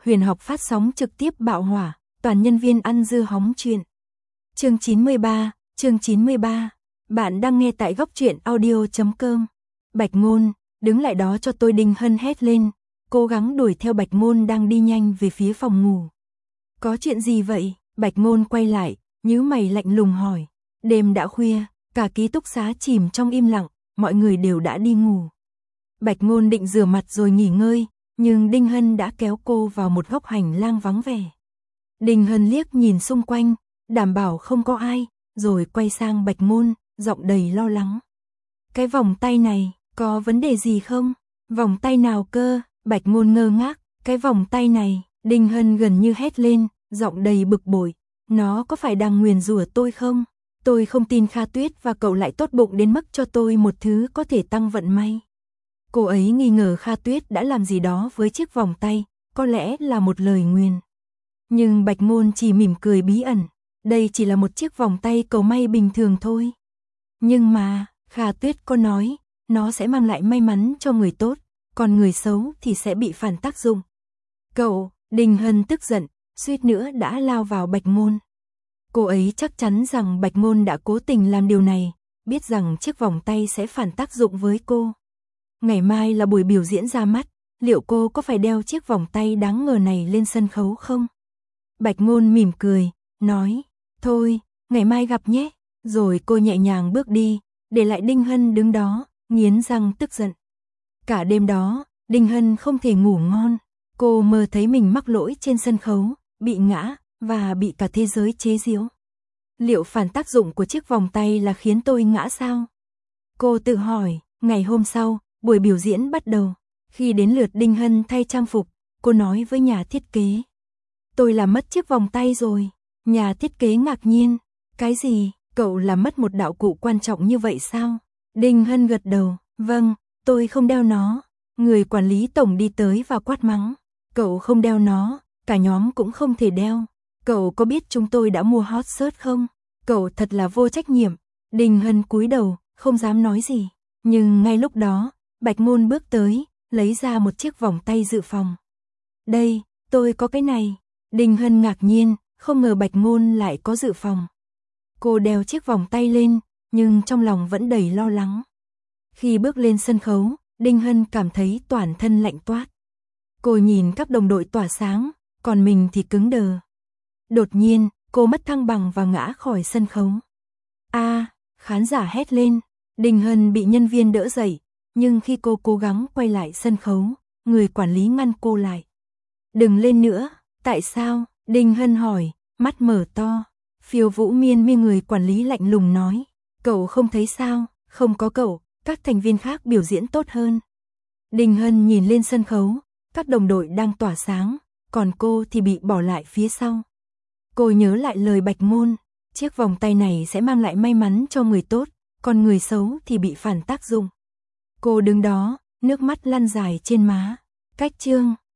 Huyền học phát sóng trực tiếp bạo hỏa, toàn nhân viên ăn dưa hóng chuyện. Chương 93. Bạn đang nghe tại góc truyện audio.com. Bạch Ngôn, đứng lại đó cho tôi, Đinh Hân hét lên, cố gắng đuổi theo Bạch Ngôn đang đi nhanh về phía phòng ngủ. Có chuyện gì vậy? Bạch Ngôn quay lại, nhíu mày lạnh lùng hỏi. Đêm đã khuya, cả ký túc xá chìm trong im lặng, mọi người đều đã đi ngủ. Bạch Ngôn định rửa mặt rồi nghỉ ngơi, nhưng Đinh Hân đã kéo cô vào một góc hành lang vắng vẻ. Đinh Hân liếc nhìn xung quanh, đảm bảo không có ai, rồi quay sang Bạch Ngôn, giọng đầy lo lắng. Cái vòng tay này, có vấn đề gì không? Vòng tay nào cơ? Bạch Ngôn ngơ ngác, cái vòng tay này, Đinh Hân gần như hét lên, giọng đầy bực bội. Nó có phải đang nguyền rủa tôi không? Tôi không tin Kha Tuyết và cậu lại tốt bụng đến mức cho tôi một thứ có thể tăng vận may. Cô ấy nghi ngờ Kha Tuyết đã làm gì đó với chiếc vòng tay, có lẽ là một lời nguyền. Nhưng Bạch Ngôn chỉ mỉm cười bí ẩn, đây chỉ là một chiếc vòng tay cầu may bình thường thôi. Nhưng mà, Kha Tuyết có nói, nó sẽ mang lại may mắn cho người tốt, còn người xấu thì sẽ bị phản tác dụng. Cậu, Đinh Hân tức giận, suýt nữa đã lao vào Bạch Ngôn. Cô ấy chắc chắn rằng Bạch Ngôn đã cố tình làm điều này, biết rằng chiếc vòng tay sẽ phản tác dụng với cô. Ngày mai là buổi biểu diễn ra mắt, liệu cô có phải đeo chiếc vòng tay đáng ngờ này lên sân khấu không? Bạch Ngôn mỉm cười, nói, thôi, ngày mai gặp nhé. Rồi cô nhẹ nhàng bước đi, để lại Đinh Hân đứng đó, nghiến răng tức giận. Cả đêm đó, Đinh Hân không thể ngủ ngon. Cô mơ thấy mình mắc lỗi trên sân khấu, bị ngã, và bị cả thế giới chế giễu. Liệu phản tác dụng của chiếc vòng tay là khiến tôi ngã sao? Cô tự hỏi. Ngày hôm sau, buổi biểu diễn bắt đầu. Khi đến lượt Đinh Hân thay trang phục, cô nói với nhà thiết kế. Tôi làm mất chiếc vòng tay rồi. Nhà thiết kế ngạc nhiên. Cái gì? Cậu làm mất một đạo cụ quan trọng như vậy sao? Đinh Hân gật đầu. Vâng, tôi không đeo nó. Người quản lý tổng đi tới và quát mắng. Cậu không đeo nó, cả nhóm cũng không thể đeo. Cậu có biết chúng tôi đã mua hot search không? Cậu thật là vô trách nhiệm. Đinh Hân cúi đầu, không dám nói gì. Nhưng ngay lúc đó, Bạch Ngôn bước tới, lấy ra một chiếc vòng tay dự phòng. Đây, tôi có cái này. Đinh Hân ngạc nhiên, không ngờ Bạch Ngôn lại có dự phòng. Cô đeo chiếc vòng tay lên, nhưng trong lòng vẫn đầy lo lắng. Khi bước lên sân khấu, Đinh Hân cảm thấy toàn thân lạnh toát. Cô nhìn các đồng đội tỏa sáng, còn mình thì cứng đờ. Đột nhiên, cô mất thăng bằng và ngã khỏi sân khấu. Khán giả hét lên. Đinh Hân bị nhân viên đỡ dậy, nhưng khi cô cố gắng quay lại sân khấu, người quản lý ngăn cô lại. Đừng lên nữa. Tại sao? Đinh Hân hỏi, mắt mở to. Phiêu Vũ Miên Mi, người quản lý lạnh lùng nói. Cậu không thấy sao? Không có cậu, các thành viên khác biểu diễn tốt hơn. Đinh Hân nhìn lên sân khấu, các đồng đội đang tỏa sáng, còn cô thì bị bỏ lại phía sau. Cô nhớ lại lời Bạch Ngôn, chiếc vòng tay này sẽ mang lại may mắn cho người tốt, còn người xấu thì bị phản tác dụng. Cô đứng đó, nước mắt lăn dài trên má. Cách chương